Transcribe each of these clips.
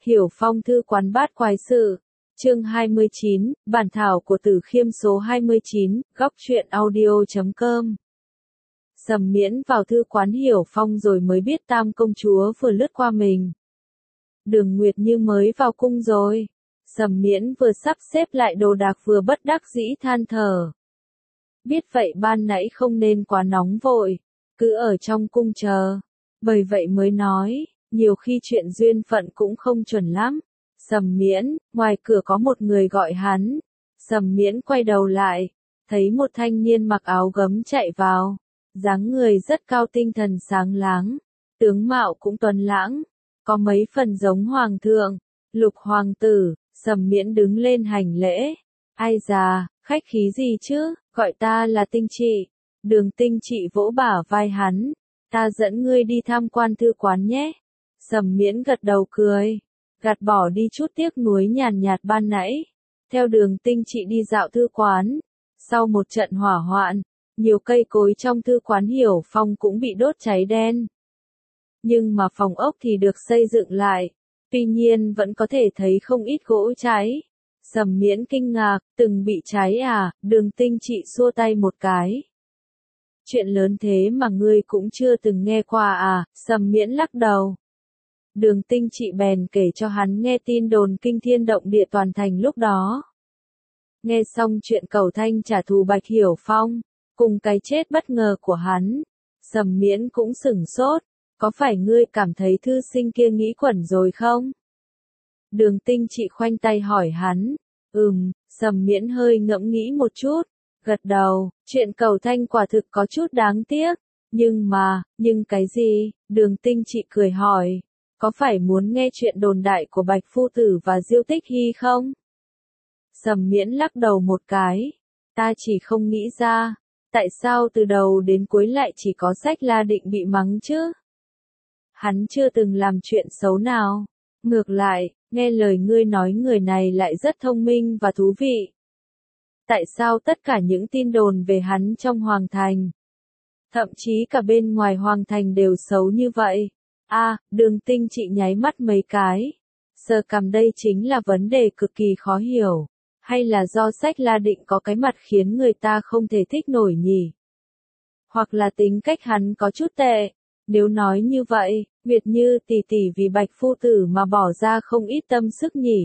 Hiểu Phong thư quán bát quái sự. Chương 29, bản thảo của Tử Khiêm số 29, góc truyện audio.com. Sầm Miễn vào thư quán Hiểu Phong rồi mới biết Tam công chúa vừa lướt qua mình. Đường Nguyệt Như mới vào cung rồi. Sầm Miễn vừa sắp xếp lại đồ đạc vừa bất đắc dĩ than thở. Biết vậy ban nãy không nên quá nóng vội, cứ ở trong cung chờ. Bởi vậy mới nói, nhiều khi chuyện duyên phận cũng không chuẩn lắm. Sầm Miễn, ngoài cửa có một người gọi hắn. Sầm Miễn quay đầu lại, thấy một thanh niên mặc áo gấm chạy vào. Dáng người rất cao, tinh thần sáng láng, tướng mạo cũng tuấn lãng, có mấy phần giống hoàng thượng, Lục hoàng tử. Sầm Miễn đứng lên hành lễ. Ai già, khách khí gì chứ, gọi ta là Tinh Trị. Đường Tinh Trị vỗ bả vai hắn. Ta dẫn ngươi đi tham quan thư quán nhé. Sầm Miễn gật đầu cười, gạt bỏ đi chút tiếc nuối nhàn nhạt ban nãy. Theo Đường Tinh Trị đi dạo thư quán. Sau một trận hỏa hoạn, nhiều cây cối trong thư quán Hiểu Phong cũng bị đốt cháy đen. Nhưng mà phòng ốc thì được xây dựng lại. Tuy nhiên vẫn có thể thấy không ít gỗ cháy. Sầm Miễn kinh ngạc, từng bị cháy à? Đường Tinh Trị xua tay một cái. Chuyện lớn thế mà ngươi cũng chưa từng nghe qua à? Sầm Miễn lắc đầu. Đường Tinh Trị bèn kể cho hắn nghe tin đồn kinh thiên động địa toàn thành lúc đó. Nghe xong chuyện cầu thanh trả thù Bạch Hiểu Phong, cùng cái chết bất ngờ của hắn, Sầm Miễn cũng sửng sốt. Có phải ngươi cảm thấy thư sinh kia nghĩ quẩn rồi không? Đường Tinh Trị khoanh tay hỏi hắn. Sầm Miễn hơi ngẫm nghĩ một chút, gật đầu, chuyện cầu thanh quả thực có chút đáng tiếc. Nhưng cái gì? Đường Tinh Trị cười hỏi. Có phải muốn nghe chuyện đồn đại của Bạch Phu Tử và Diêu Tích Hy không? Sầm Miễn lắc đầu một cái. Ta chỉ không nghĩ ra, tại sao từ đầu đến cuối lại chỉ có Sách La Định bị mắng chứ? Hắn chưa từng làm chuyện xấu nào. Ngược lại, nghe lời ngươi nói người này lại rất thông minh và thú vị. Tại sao tất cả những tin đồn về hắn trong Hoàng Thành, thậm chí cả bên ngoài Hoàng Thành đều xấu như vậy? Đường Tinh Trị nháy mắt mấy cái. Sờ cằm, đây chính là vấn đề cực kỳ khó hiểu. Hay là do Sách La Định có cái mặt khiến người ta không thể thích nổi nhỉ? Hoặc là tính cách hắn có chút tệ. Nếu nói như vậy, Nguyệt Như tỷ tỷ vì Bạch Phu Tử mà bỏ ra không ít tâm sức nhỉ?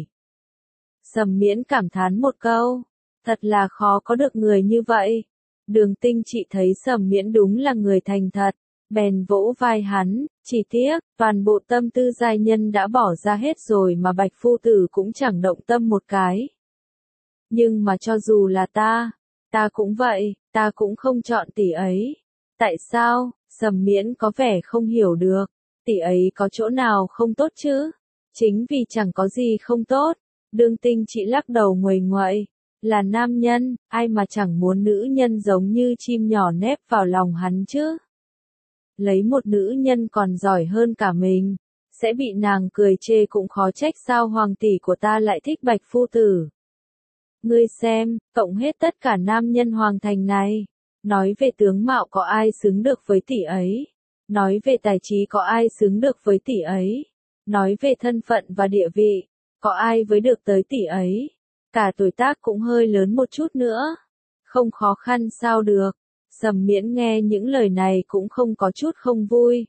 Sầm Miễn cảm thán một câu. Thật là khó có được người như vậy. Đường Tinh Trị thấy Sầm Miễn đúng là người thành thật, bèn vỗ vai hắn. Chỉ tiếc, toàn bộ tâm tư giai nhân đã bỏ ra hết rồi mà Bạch Phu Tử cũng chẳng động tâm một cái. Nhưng mà cho dù là ta cũng vậy, ta cũng không chọn tỷ ấy. Tại sao? Sầm Miễn có vẻ không hiểu được. Tỷ ấy có chỗ nào không tốt chứ? Chính vì chẳng có gì không tốt. Đường Tinh Trị lắc đầu nguầy nguậy. Là nam nhân, ai mà chẳng muốn nữ nhân giống như chim nhỏ nép vào lòng hắn chứ? Lấy một nữ nhân còn giỏi hơn cả mình, sẽ bị nàng cười chê cũng khó trách sao hoàng tỷ của ta lại thích Bạch Phu Tử. Ngươi xem, cộng hết tất cả nam nhân Hoàng Thành này. Nói về tướng mạo có ai xứng được với tỷ ấy? Nói về tài trí có ai xứng được với tỷ ấy? Nói về thân phận và địa vị, có ai với được tới tỷ ấy? Cả tuổi tác cũng hơi lớn một chút nữa. Không khó khăn sao được. Sầm Miễn nghe những lời này cũng không có chút không vui.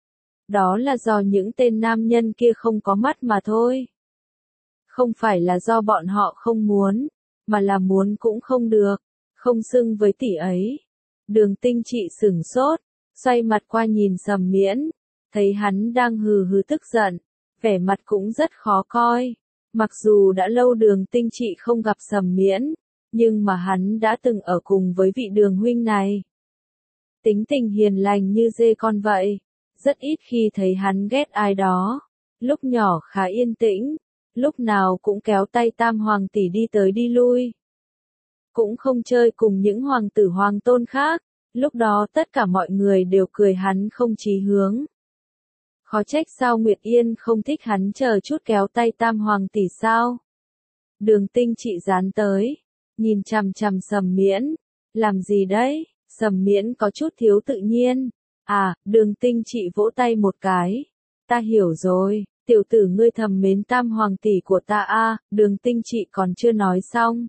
Đó là do những tên nam nhân kia không có mắt mà thôi. Không phải là do bọn họ không muốn, mà là muốn cũng không được, không xứng với tỷ ấy. Đường Tinh Trị sửng sốt, xoay mặt qua nhìn Sầm Miễn, thấy hắn đang hừ hừ tức giận, vẻ mặt cũng rất khó coi. Mặc dù đã lâu Đường Tinh Trị không gặp Sầm Miễn, nhưng mà hắn đã từng ở cùng với vị Đường huynh này. Tính tình hiền lành như dê con vậy, rất ít khi thấy hắn ghét ai đó. Lúc nhỏ khá yên tĩnh, lúc nào cũng kéo tay Tam hoàng tỷ đi tới đi lui. Cũng không chơi cùng những hoàng tử hoàng tôn khác, lúc đó tất cả mọi người đều cười hắn không chí hướng. Khó trách sao Nguyệt Yên không thích hắn chờ chút kéo tay Tam hoàng tỷ sao? Đường Tinh Trị dán tới, nhìn chằm chằm Sầm Miễn. Làm gì đấy? Sầm Miễn có chút thiếu tự nhiên. Đường Tinh Trị vỗ tay một cái. Ta hiểu rồi, Tiểu tử ngươi thầm mến tam hoàng tỷ của ta a, Đường Tinh Trị còn chưa nói xong.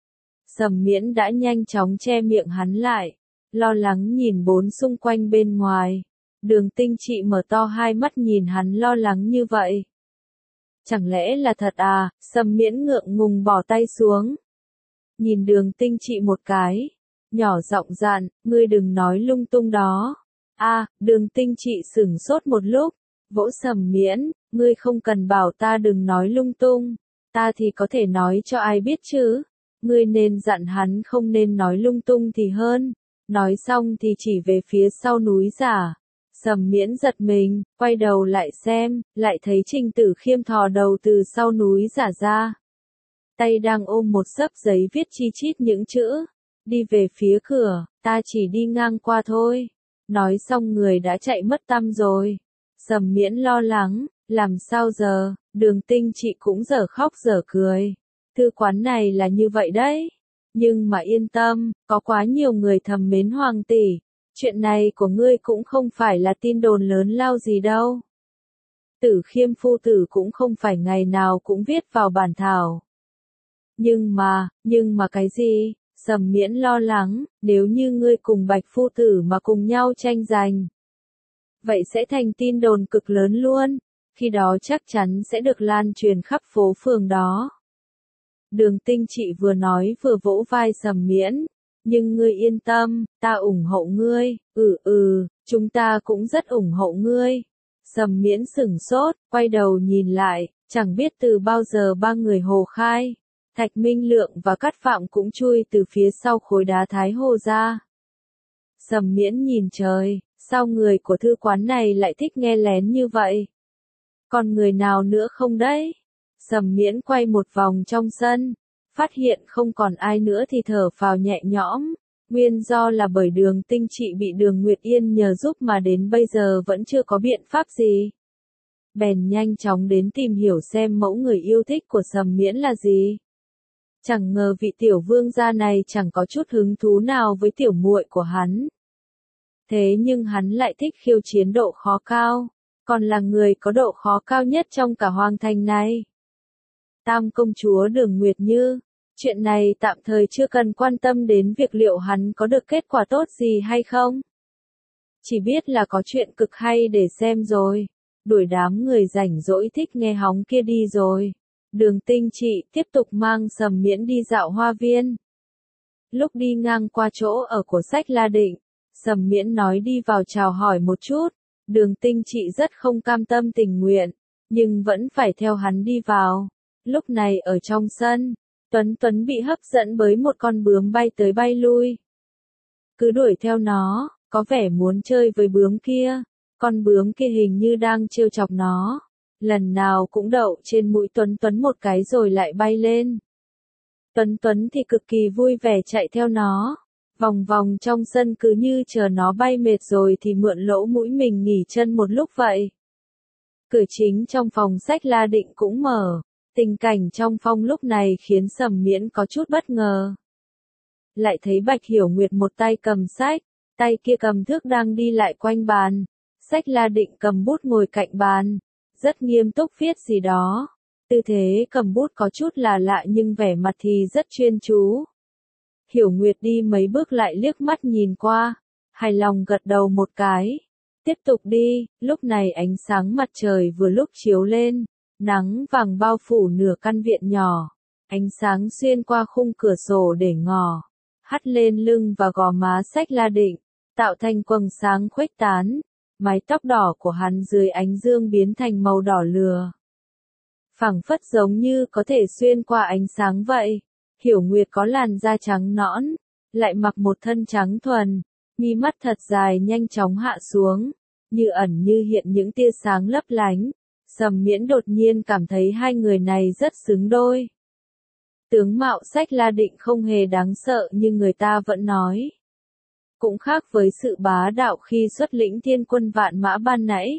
Sầm Miễn đã nhanh chóng che miệng hắn lại, lo lắng nhìn bốn xung quanh bên ngoài. Đường Tinh Trị mở to hai mắt nhìn hắn lo lắng như vậy. Chẳng lẽ là thật à? Sầm Miễn ngượng ngùng bỏ tay xuống. Nhìn Đường Tinh Trị một cái, nhỏ giọng dặn, ngươi đừng nói lung tung đó. Đường Tinh Trị sửng sốt một lúc, vỗ Sầm Miễn, ngươi không cần bảo ta đừng nói lung tung, ta thì có thể nói cho ai biết chứ. Ngươi nên dặn hắn không nên nói lung tung thì hơn. Nói xong thì chỉ về phía sau núi giả. Sầm Miễn giật mình, quay đầu lại xem, lại thấy Trình Tử Khiêm thò đầu từ sau núi giả ra. Tay đang ôm một xấp giấy viết chi chít những chữ. Đi về phía cửa, ta chỉ đi ngang qua thôi. Nói xong người đã chạy mất tăm rồi. Sầm Miễn lo lắng, làm sao giờ, Đường Tinh Trị cũng dở khóc dở cười. Thư quán này là như vậy đấy. Nhưng mà yên tâm, có quá nhiều người thầm mến hoàng tỷ. Chuyện này của ngươi cũng không phải là tin đồn lớn lao gì đâu. Tử Khiêm phu tử cũng không phải ngày nào cũng viết vào bản thảo. Nhưng mà cái gì? Sầm Miễn lo lắng, nếu như ngươi cùng Bạch phu tử mà cùng nhau tranh giành. Vậy sẽ thành tin đồn cực lớn luôn. Khi đó chắc chắn sẽ được lan truyền khắp phố phường đó. Đường Tinh Trị vừa nói vừa vỗ vai Sầm Miễn. Nhưng ngươi yên tâm, ta ủng hộ ngươi. Chúng ta cũng rất ủng hộ ngươi. Sầm Miễn sửng sốt, quay đầu nhìn lại, chẳng biết từ bao giờ ba người Hồ Khai, Thạch Minh Lượng và Cát Phạm cũng chui từ phía sau khối đá Thái Hồ ra. Sầm Miễn nhìn trời, sao người của thư quán này lại thích nghe lén như vậy? Còn người nào nữa không đấy? Sầm Miễn quay một vòng trong sân, phát hiện không còn ai nữa thì thở phào nhẹ nhõm. Nguyên do là bởi Đường Tinh Trị bị Đường Nguyệt Yên nhờ giúp mà đến bây giờ vẫn chưa có biện pháp gì. Bèn nhanh chóng đến tìm hiểu xem mẫu người yêu thích của Sầm Miễn là gì. Chẳng ngờ vị tiểu vương gia này chẳng có chút hứng thú nào với tiểu muội của hắn. Thế nhưng hắn lại thích khiêu chiến độ khó cao, còn là người có độ khó cao nhất trong cả hoàng thành này. Tam công chúa Đường Nguyệt Như, chuyện này tạm thời chưa cần quan tâm đến việc liệu hắn có được kết quả tốt gì hay không. Chỉ biết là có chuyện cực hay để xem rồi. Đuổi đám người rảnh rỗi thích nghe hóng kia đi rồi. Đường Tinh Trị tiếp tục mang Sầm Miễn đi dạo hoa viên. Lúc đi ngang qua chỗ ở của Sách La Định, Sầm Miễn nói đi vào chào hỏi một chút. Đường Tinh Trị rất không cam tâm tình nguyện, nhưng vẫn phải theo hắn đi vào. Lúc này ở trong sân, Tuấn bị hấp dẫn bởi một con bướm bay tới bay lui. Cứ đuổi theo nó, có vẻ muốn chơi với bướm kia. Con bướm kia hình như đang trêu chọc nó. Lần nào cũng đậu trên mũi Tuấn một cái rồi lại bay lên. Tuấn thì cực kỳ vui vẻ chạy theo nó. Vòng vòng trong sân cứ như chờ nó bay mệt rồi thì mượn lỗ mũi mình nghỉ chân một lúc vậy. Cửa chính trong phòng Sách La Định cũng mở. Tình cảnh trong phòng lúc này khiến Sầm Miễn có chút bất ngờ. Lại thấy Bạch Hiểu Nguyệt một tay cầm sách, tay kia cầm thước đang đi lại quanh bàn. Sách La Định cầm bút ngồi cạnh bàn, rất nghiêm túc viết gì đó. Tư thế cầm bút có chút là lạ nhưng vẻ mặt thì rất chuyên chú. Hiểu Nguyệt đi mấy bước lại liếc mắt nhìn qua, hài lòng gật đầu một cái. Tiếp tục đi, lúc này ánh sáng mặt trời vừa lúc chiếu lên, nắng vàng bao phủ nửa căn viện nhỏ. Ánh sáng xuyên qua khung cửa sổ để ngỏ, hắt lên lưng và gò má Sách La Định, tạo thành quầng sáng khuếch tán. Mái tóc đỏ của hắn dưới ánh dương biến thành màu đỏ lừa. Phảng phất giống như có thể xuyên qua ánh sáng vậy. Hiểu Nguyệt có làn da trắng nõn, lại mặc một thân trắng thuần, mi mắt thật dài nhanh chóng hạ xuống, như ẩn như hiện những tia sáng lấp lánh. Sầm Miễn đột nhiên cảm thấy hai người này rất xứng đôi. Tướng mạo Sách La Định không hề đáng sợ như người ta vẫn nói. Cũng khác với sự bá đạo khi xuất lĩnh thiên quân vạn mã ban nãy.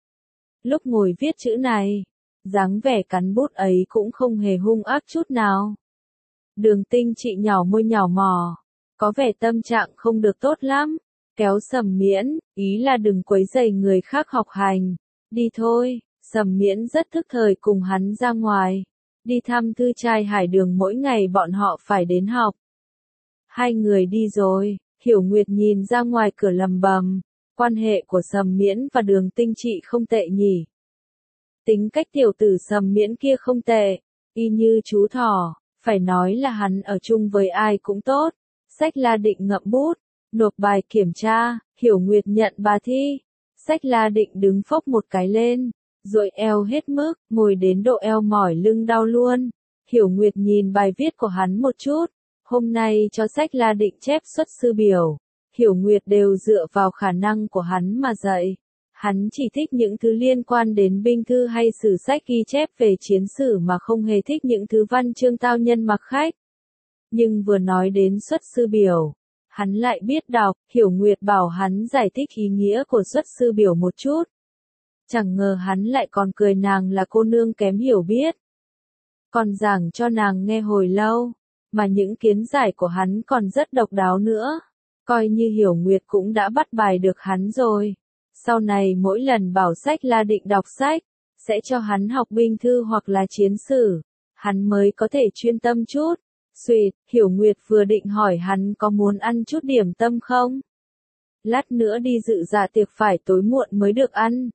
Lúc ngồi viết chữ này, dáng vẻ cắn bút ấy cũng không hề hung ác chút nào. Đường Tinh Trị nhỏ môi nhỏ mò, có vẻ tâm trạng không được tốt lắm, kéo Sầm Miễn, ý là đừng quấy rầy người khác học hành. Đi thôi, Sầm Miễn rất thức thời cùng hắn ra ngoài, đi thăm thư trai Hải Đường mỗi ngày bọn họ phải đến học. Hai người đi rồi, Hiểu Nguyệt nhìn ra ngoài cửa lầm bầm, quan hệ của Sầm Miễn và Đường Tinh Trị không tệ nhỉ. Tính cách tiểu tử Sầm Miễn kia không tệ, y như chú thỏ, phải nói là hắn ở chung với ai cũng tốt. Sách La Định ngậm bút, nộp bài kiểm tra, Hiểu Nguyệt nhận bài thi. Sách La Định đứng phốc một cái lên, rồi eo hết mức, ngồi đến độ eo mỏi lưng đau luôn. Hiểu Nguyệt nhìn bài viết của hắn một chút, hôm nay cho Sách La Định chép xuất sư biểu. Hiểu Nguyệt đều dựa vào khả năng của hắn mà dạy. Hắn chỉ thích những thứ liên quan đến binh thư hay sử sách ghi chép về chiến sử mà không hề thích những thứ văn chương tao nhân mặc khách. Nhưng vừa nói đến xuất sư biểu, hắn lại biết đọc. Hiểu Nguyệt bảo hắn giải thích ý nghĩa của xuất sư biểu một chút. Chẳng ngờ hắn lại còn cười nàng là cô nương kém hiểu biết. Còn giảng cho nàng nghe hồi lâu, mà những kiến giải của hắn còn rất độc đáo nữa. Coi như Hiểu Nguyệt cũng đã bắt bài được hắn rồi. Sau này mỗi lần bảo Sách La Định đọc sách, sẽ cho hắn học binh thư hoặc là chiến sử, hắn mới có thể chuyên tâm chút. Xuyệt, Hiểu Nguyệt vừa định hỏi hắn có muốn ăn chút điểm tâm không? Lát nữa đi dự dạ tiệc phải tối muộn mới được ăn.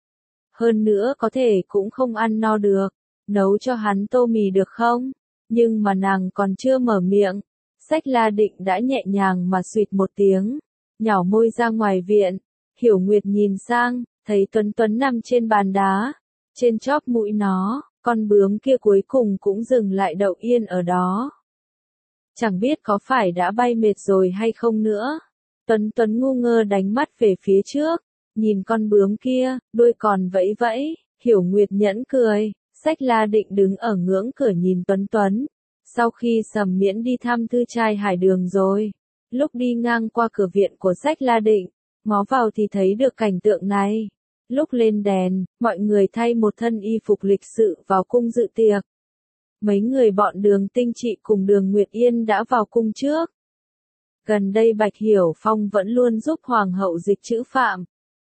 Hơn nữa có thể cũng không ăn no được, nấu cho hắn tô mì được không? Nhưng mà nàng còn chưa mở miệng, Sách La Định đã nhẹ nhàng mà xuyệt một tiếng, nhỏ môi ra ngoài viện. Hiểu Nguyệt nhìn sang, thấy Tuấn Tuấn nằm trên bàn đá, trên chóp mũi nó, con bướm kia cuối cùng cũng dừng lại đậu yên ở đó. Chẳng biết có phải đã bay mệt rồi hay không nữa. Tuấn Tuấn ngu ngơ đánh mắt về phía trước, nhìn con bướm kia, đuôi còn vẫy vẫy. Hiểu Nguyệt nhẫn cười, Sách La Định đứng ở ngưỡng cửa nhìn Tuấn Tuấn. Sau khi Sầm Miễn đi thăm thư trai Hải Đường rồi, lúc đi ngang qua cửa viện của Sách La Định, ngó vào thì thấy được cảnh tượng này. Lúc lên đèn, mọi người thay một thân y phục lịch sự vào cung dự tiệc. Mấy người bọn Đường Tinh Trị cùng Đường Nguyệt Yên đã vào cung trước. Gần đây Bạch Hiểu Phong vẫn luôn giúp Hoàng hậu dịch chữ phạm.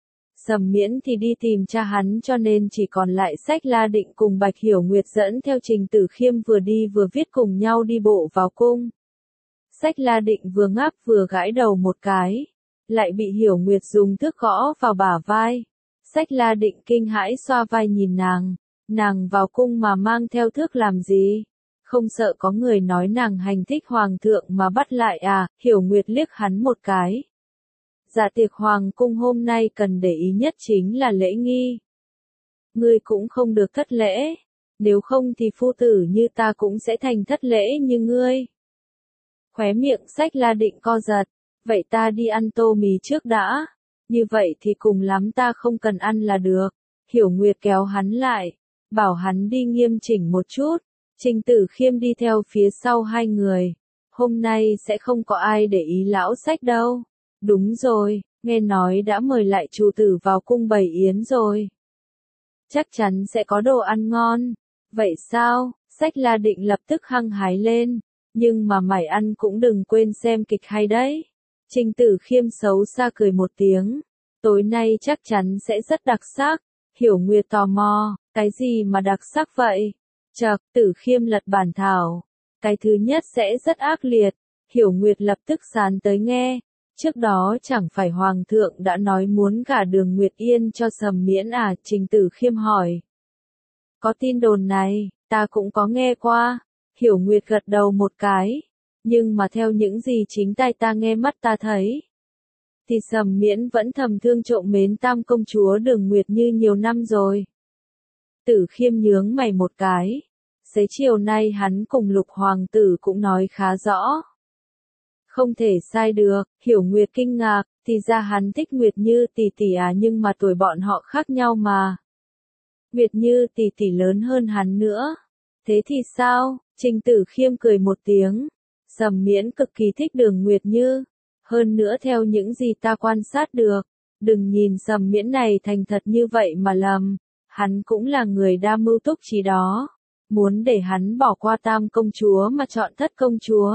Sầm Miễn thì đi tìm cha hắn cho nên chỉ còn lại Sách La Định cùng Bạch Hiểu Nguyệt dẫn theo Trình Tử Khiêm vừa đi vừa viết cùng nhau đi bộ vào cung. Sách La Định vừa ngáp vừa gãi đầu một cái, lại bị Hiểu Nguyệt dùng thước gõ vào bả vai. Sách La Định kinh hãi xoa vai nhìn nàng vào cung mà mang theo thước làm gì? Không sợ có người nói nàng hành thích hoàng thượng mà bắt lại à? Hiểu Nguyệt liếc hắn một cái. Dạ tiệc hoàng cung hôm nay cần để ý nhất chính là lễ nghi. Ngươi cũng không được thất lễ, nếu không thì phu tử như ta cũng sẽ thành thất lễ như ngươi. Khóe miệng Sách La Định co giật, vậy ta đi ăn tô mì trước đã, như vậy thì cùng lắm ta không cần ăn là được. Hiểu Nguyệt kéo hắn lại, bảo hắn đi nghiêm chỉnh một chút. Trình Tử Khiêm đi theo phía sau hai người. Hôm nay sẽ không có ai để ý lão Sách đâu. Đúng rồi, nghe nói đã mời lại chủ tử vào cung bày yến rồi. Chắc chắn sẽ có đồ ăn ngon. Vậy sao? Sách La Định lập tức hăng hái lên. Nhưng mà mày ăn cũng đừng quên xem kịch hay đấy. Trình Tử Khiêm xấu xa cười một tiếng. Tối nay chắc chắn sẽ rất đặc sắc. Hiểu Nguyệt tò mò, cái gì mà đặc sắc vậy? Chậc, Tử Khiêm lật bản thảo. Cái thứ nhất sẽ rất ác liệt. Hiểu Nguyệt lập tức sán tới nghe. Trước đó chẳng phải Hoàng thượng đã nói muốn gả Đường Nguyệt Yên cho Sầm Miễn à? Trình Tử Khiêm hỏi. Có tin đồn này, ta cũng có nghe qua. Hiểu Nguyệt gật đầu một cái. Nhưng mà theo những gì chính tai ta nghe mắt ta thấy, thì Sầm Miễn vẫn thầm thương trộm mến tam công chúa Đường Nguyệt Như nhiều năm rồi. Tử Khiêm nhướng mày một cái. Xế chiều nay hắn cùng Lục hoàng tử cũng nói khá rõ. Không thể sai được. Hiểu Nguyệt kinh ngạc, thì ra hắn thích Nguyệt Như tỷ tỷ à, nhưng mà tuổi bọn họ khác nhau mà. Nguyệt Như tỷ tỷ lớn hơn hắn nữa. Thế thì sao? Trình Tử Khiêm cười một tiếng. Sầm Miễn cực kỳ thích Đường Nguyệt Như. Hơn nữa theo những gì ta quan sát được, đừng nhìn Sầm Miễn này thành thật như vậy mà lầm. Hắn cũng là người đa mưu túc trí đó. Muốn để hắn bỏ qua tam công chúa mà chọn thất công chúa.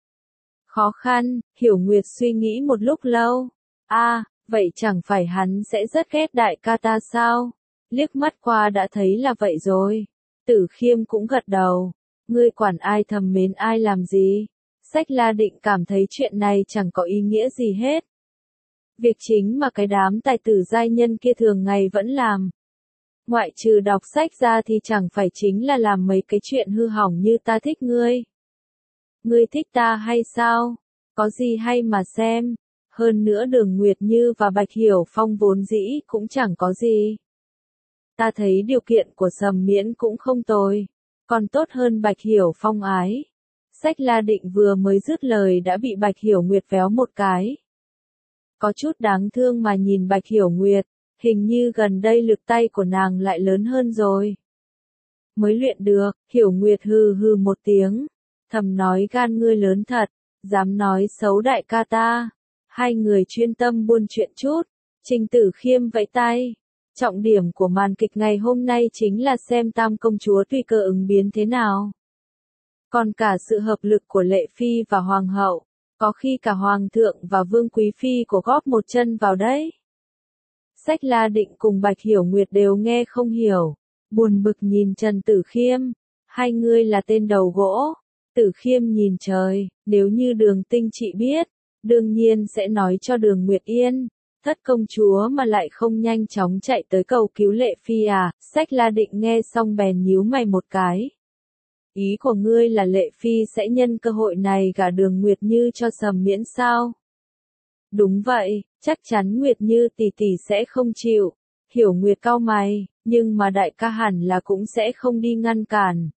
Khó khăn. Hiểu Nguyệt suy nghĩ một lúc lâu. À, vậy chẳng phải hắn sẽ rất ghét đại ca ta sao? liếc mắt qua đã thấy là vậy rồi. Tử Khiêm cũng gật đầu. Ngươi quản ai thầm mến ai làm gì? Sách La Định cảm thấy chuyện này chẳng có ý nghĩa gì hết. Việc chính mà cái đám tài tử giai nhân kia thường ngày vẫn làm. Ngoại trừ đọc sách ra thì chẳng phải chính là làm mấy cái chuyện hư hỏng như ta thích ngươi. Ngươi thích ta hay sao? Có gì hay mà xem. Hơn nữa Đường Nguyệt Như và Bạch Hiểu Phong vốn dĩ cũng chẳng có gì. Ta thấy điều kiện của Sầm Miễn cũng không tồi. Còn tốt hơn Bạch Hiểu Phong ái. Sách La Định vừa mới dứt lời đã bị Bạch Hiểu Nguyệt véo một cái. Có chút đáng thương mà nhìn Bạch Hiểu Nguyệt, hình như gần đây lực tay của nàng lại lớn hơn rồi. Mới luyện được, Hiểu Nguyệt hừ hừ một tiếng, thầm nói gan ngươi lớn thật, dám nói xấu đại ca ta. Hai người chuyên tâm buôn chuyện chút, Trình Tử Khiêm vẫy tay. Trọng điểm của màn kịch ngày hôm nay chính là xem Tam công chúa tùy cơ ứng biến thế nào. Còn cả sự hợp lực của Lệ Phi và Hoàng hậu, có khi cả Hoàng thượng và Vương Quý Phi của góp một chân vào đấy. Sách La Định cùng Bạch Hiểu Nguyệt đều nghe không hiểu, buồn bực nhìn Trần Tử Khiêm, hai người là tên đầu gỗ. Tử Khiêm nhìn trời, nếu như Đường Tinh Trị biết, đương nhiên sẽ nói cho Đường Nguyệt Yên. Thất công chúa mà lại không nhanh chóng chạy tới cầu cứu Lệ Phi à? Sách La Định nghe xong bèn nhíu mày một cái. Ý của ngươi là Lệ Phi sẽ nhân cơ hội này gả Đường Nguyệt Như cho Sầm Miễn sao? Đúng vậy, chắc chắn Nguyệt Như tỷ tỷ sẽ không chịu. Hiểu Nguyệt cau mày, nhưng mà đại ca hẳn là cũng sẽ không đi ngăn cản.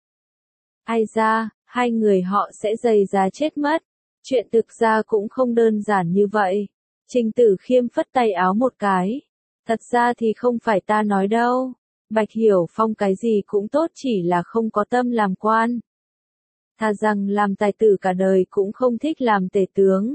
Ai ra, hai người họ sẽ dày giá chết mất. Chuyện thực ra cũng không đơn giản như vậy. Trình Tử Khiêm phất tay áo một cái. Thật ra thì không phải ta nói đâu. Bạch Hiểu Phong cái gì cũng tốt chỉ là không có tâm làm quan. Thà rằng làm tài tử cả đời cũng không thích làm tể tướng.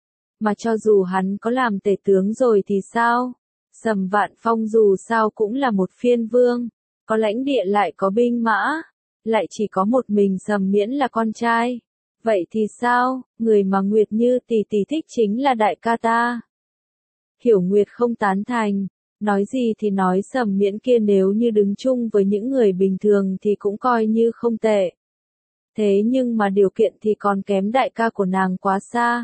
Mà cho dù hắn có làm tể tướng rồi thì sao? Sầm Vạn Phong dù sao cũng là một phiên vương. Có lãnh địa lại có binh mã. Lại chỉ có một mình Sầm Miễn là con trai. Vậy thì sao, người mà Nguyệt Như tỷ tỷ thích chính là đại ca ta. Hiểu Nguyệt không tán thành, nói gì thì nói Sầm Miễn kia nếu như đứng chung với những người bình thường thì cũng coi như không tệ. Thế nhưng mà điều kiện thì còn kém đại ca của nàng quá xa.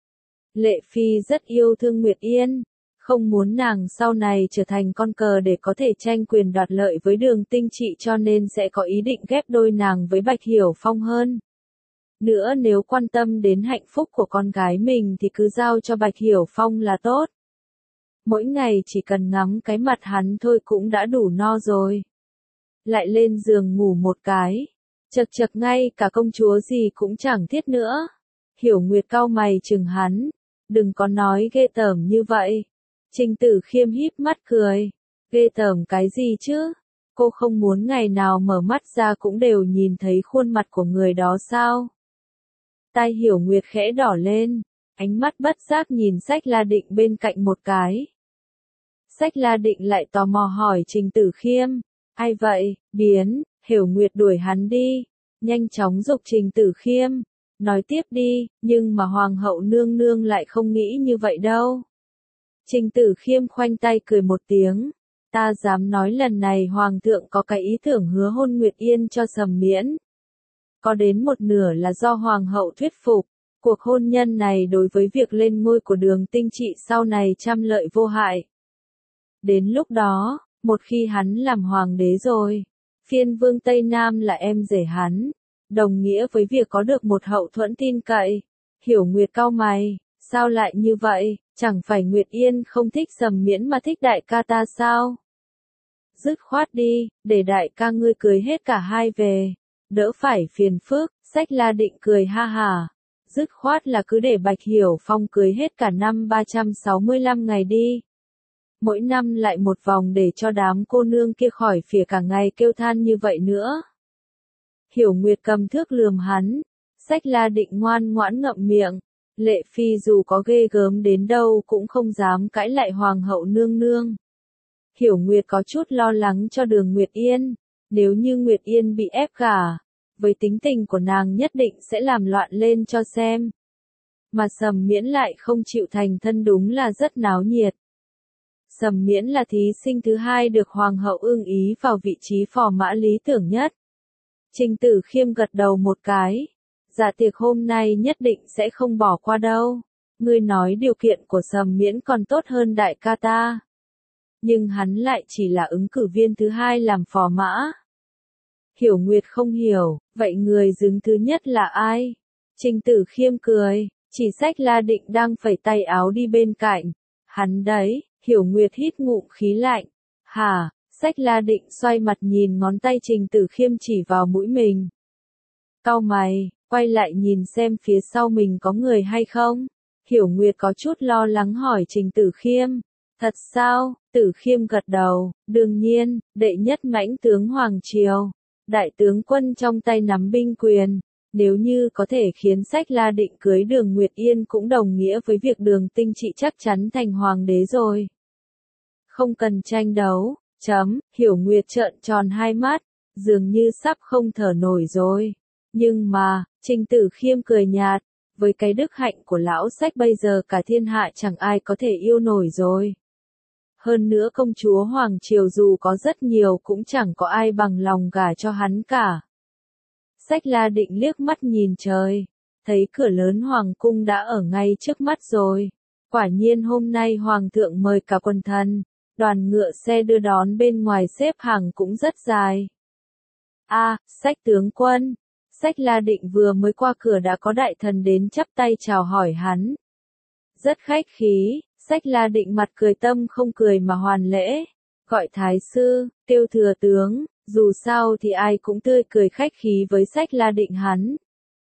Lệ Phi rất yêu thương Nguyệt Yên, không muốn nàng sau này trở thành con cờ để có thể tranh quyền đoạt lợi với Đường Tinh Trị cho nên sẽ có ý định ghép đôi nàng với Bạch Hiểu Phong hơn. Nữa nếu quan tâm đến hạnh phúc của con gái mình thì cứ giao cho Bạch Hiểu Phong là tốt. Mỗi ngày chỉ cần ngắm cái mặt hắn thôi cũng đã đủ no rồi. Lại lên giường ngủ một cái. Chật chật ngay cả công chúa gì cũng chẳng thiết nữa. Hiểu Nguyệt cau mày chừng hắn. Đừng có nói ghê tởm như vậy. Trình Tử Khiêm híp mắt cười. Ghê tởm cái gì chứ? Cô không muốn ngày nào mở mắt ra cũng đều nhìn thấy khuôn mặt của người đó sao? Tai Hiểu Nguyệt khẽ đỏ lên, ánh mắt bất giác nhìn Sách La Định bên cạnh một cái. Sách La Định lại tò mò hỏi Trình Tử Khiêm, ai vậy, biến, Hiểu Nguyệt đuổi hắn đi, nhanh chóng giục Trình Tử Khiêm, nói tiếp đi, nhưng mà Hoàng hậu nương nương lại không nghĩ như vậy đâu. Trình Tử Khiêm khoanh tay cười một tiếng, ta dám nói lần này Hoàng thượng có cái ý tưởng hứa hôn Nguyệt Yên cho Sầm Miễn. Có đến một nửa là do Hoàng hậu thuyết phục, cuộc hôn nhân này đối với việc lên ngôi của Đường Tinh Trị sau này trăm lợi vô hại. Đến lúc đó, một khi hắn làm hoàng đế rồi, phiên vương Tây Nam là em rể hắn, đồng nghĩa với việc có được một hậu thuẫn tin cậy. Hiểu Nguyệt cau mày, sao lại như vậy, chẳng phải Nguyệt Yên không thích Sầm Miễn mà thích đại ca ta sao? Dứt khoát đi, để đại ca ngươi cưới hết cả hai về. Đỡ phải phiền phức, Sách La Định cười ha hà. Dứt khoát là cứ để Bạch Hiểu Phong cưới hết cả năm 365 ngày đi. Mỗi năm lại một vòng để cho đám cô nương kia khỏi phìa cả ngày kêu than như vậy nữa. Hiểu Nguyệt cầm thước lườm hắn. Sách La Định ngoan ngoãn ngậm miệng. Lệ Phi dù có ghê gớm đến đâu cũng không dám cãi lại Hoàng hậu nương nương. Hiểu Nguyệt có chút lo lắng cho Đường Nguyệt Yên. Nếu như Nguyệt Yên bị ép gả, với tính tình của nàng nhất định sẽ làm loạn lên cho xem. Mà Sầm Miễn lại không chịu thành thân đúng là rất náo nhiệt. Sầm Miễn là thí sinh thứ hai được Hoàng hậu ưng ý vào vị trí phò mã lý tưởng nhất. Trình Tử Khiêm gật đầu một cái. Dạ tiệc hôm nay nhất định sẽ không bỏ qua đâu. Ngươi nói điều kiện của Sầm Miễn còn tốt hơn đại ca ta. Nhưng hắn lại chỉ là ứng cử viên thứ hai làm phò mã. Hiểu Nguyệt không hiểu, vậy người đứng thứ nhất là ai? Trình Tử Khiêm cười, chỉ Sách La Định đang phẩy tay áo đi bên cạnh. Hắn đấy, Hiểu Nguyệt hít ngụm khí lạnh. Hả? Sách La Định xoay mặt nhìn ngón tay Trình Tử Khiêm chỉ vào mũi mình. Cau mày, quay lại nhìn xem phía sau mình có người hay không. Hiểu Nguyệt có chút lo lắng hỏi Trình Tử Khiêm. Thật sao? Tử Khiêm gật đầu, đương nhiên, đệ nhất mãnh tướng Hoàng Triều. Đại tướng quân trong tay nắm binh quyền. Nếu như có thể khiến Sách La Định cưới Đường Nguyệt Yên cũng đồng nghĩa với việc Đường Tinh Trị chắc chắn thành hoàng đế rồi. Không cần tranh đấu. Hiểu Nguyệt trợn tròn hai mắt, dường như sắp không thở nổi rồi. Nhưng mà, Trình Tử Khiêm cười nhạt, với cái đức hạnh của lão Sách bây giờ cả thiên hạ chẳng ai có thể yêu nổi rồi. Hơn nữa công chúa Hoàng Triều dù có rất nhiều cũng chẳng có ai bằng lòng gả cho hắn cả. Sách La Định liếc mắt nhìn trời, thấy cửa lớn Hoàng cung đã ở ngay trước mắt rồi. Quả nhiên hôm nay Hoàng thượng mời cả quần thần. Đoàn ngựa xe đưa đón bên ngoài xếp hàng cũng rất dài. Sách tướng quân. Sách La Định vừa mới qua cửa đã có đại thần đến chắp tay chào hỏi hắn. Rất khách khí, Sách La Định mặt cười tâm không cười mà hoàn lễ. Gọi thái sư, kêu thừa tướng, dù sao thì ai cũng tươi cười khách khí với Sách La Định hắn.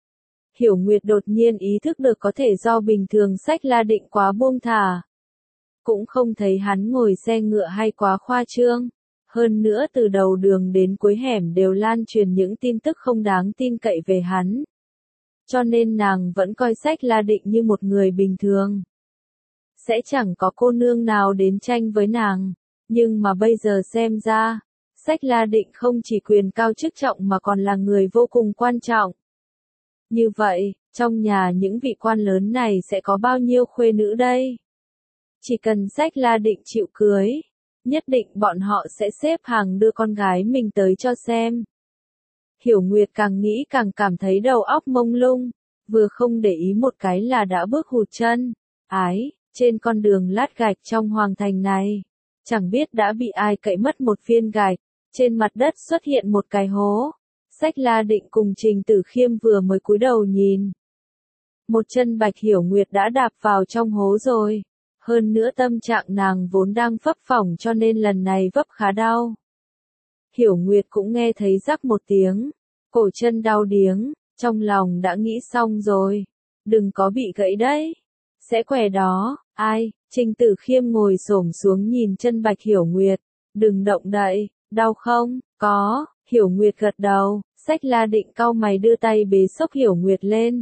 Hiểu Nguyệt đột nhiên ý thức được có thể do bình thường Sách La Định quá buông thả. Cũng không thấy hắn ngồi xe ngựa hay quá khoa trương. Hơn nữa từ đầu đường đến cuối hẻm đều lan truyền những tin tức không đáng tin cậy về hắn. Cho nên nàng vẫn coi Sách La Định như một người bình thường. Sẽ chẳng có cô nương nào đến tranh với nàng. Nhưng mà bây giờ xem ra, Sách La Định không chỉ quyền cao chức trọng mà còn là người vô cùng quan trọng. Như vậy, trong nhà những vị quan lớn này sẽ có bao nhiêu khuê nữ đây? Chỉ cần Sách La Định chịu cưới, nhất định bọn họ sẽ xếp hàng đưa con gái mình tới cho xem. Hiểu Nguyệt càng nghĩ càng cảm thấy đầu óc mông lung, vừa không để ý một cái là đã bước hụt chân. Trên con đường lát gạch trong hoàng thành này, chẳng biết đã bị ai cậy mất một viên gạch, trên mặt đất xuất hiện một cái hố. Sách La Định cùng Trình Tử Khiêm vừa mới cúi đầu nhìn. Một chân Bạch Hiểu Nguyệt đã đạp vào trong hố rồi. Hơn nữa tâm trạng nàng vốn đang phấp phỏng cho nên lần này vấp khá đau. Hiểu Nguyệt cũng nghe thấy rắc một tiếng, cổ chân đau điếng, trong lòng đã nghĩ xong rồi. Đừng có bị gãy đấy. Sẽ khỏe đó. Trình Tử Khiêm ngồi xổm xuống nhìn chân Bạch Hiểu Nguyệt. Đừng động đậy, đau không? Có. Hiểu Nguyệt gật đầu. Sách La Định cau mày đưa tay bế xốc Hiểu Nguyệt lên.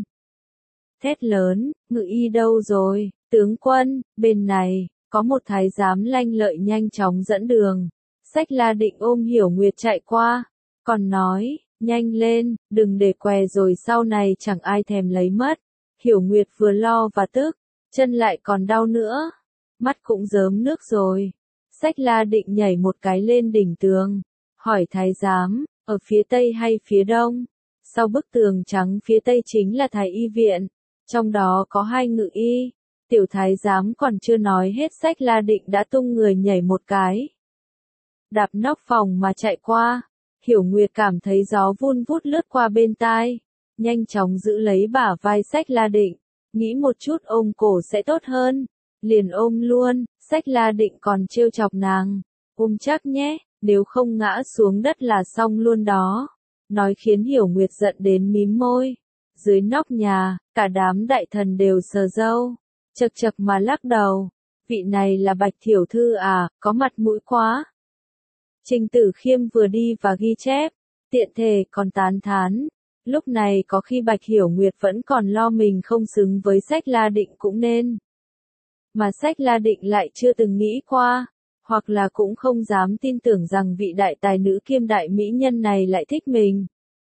Thét lớn, Ngự y đâu rồi? Tướng quân, bên này, có một thái giám lanh lợi nhanh chóng dẫn đường. Sách La Định ôm Hiểu Nguyệt chạy qua, còn nói, nhanh lên, đừng để què rồi sau này chẳng ai thèm lấy mất. Hiểu Nguyệt vừa lo và tức, chân lại còn đau nữa, mắt cũng rớm nước rồi. Sách La Định nhảy một cái lên đỉnh tường, hỏi thái giám, ở phía tây hay phía đông? Sau bức tường trắng phía tây chính là thái y viện, trong đó có 2 ngự y. Tiểu thái giám còn chưa nói hết Sách La Định đã tung người nhảy một cái. Đạp nóc phòng mà chạy qua. Hiểu Nguyệt cảm thấy gió vun vút lướt qua bên tai. Nhanh chóng giữ lấy bả vai Sách La Định. Nghĩ một chút ôm cổ sẽ tốt hơn. Liền ôm luôn. Sách La Định còn trêu chọc nàng. Ôm chắc nhé, nếu không ngã xuống đất là xong luôn đó. Nói khiến Hiểu Nguyệt giận đến mím môi. Dưới nóc nhà, cả đám đại thần đều sờ râu. Chật chật mà lắc đầu. Vị này là Bạch Thiểu Thư à, có mặt mũi quá. Trình Tử Khiêm vừa đi và ghi chép, tiện thể còn tán thán. Lúc này có khi Bạch Hiểu Nguyệt vẫn còn lo mình không xứng với Sách La Định cũng nên. Mà Sách La Định lại chưa từng nghĩ qua, hoặc là cũng không dám tin tưởng rằng vị đại tài nữ kiêm đại mỹ nhân này lại thích mình.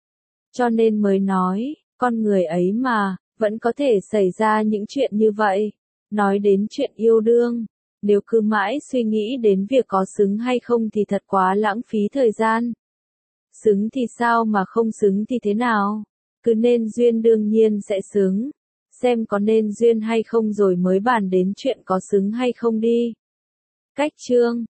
Cho nên mới nói, con người ấy mà, vẫn có thể xảy ra những chuyện như vậy. Nói đến chuyện yêu đương, Nếu cứ mãi suy nghĩ đến việc có xứng hay không thì thật quá lãng phí thời gian. Xứng thì sao mà không xứng thì thế nào? Cứ nên duyên đương nhiên sẽ xứng. Xem có nên duyên hay không rồi mới bàn đến chuyện có xứng hay không đi. Cách chương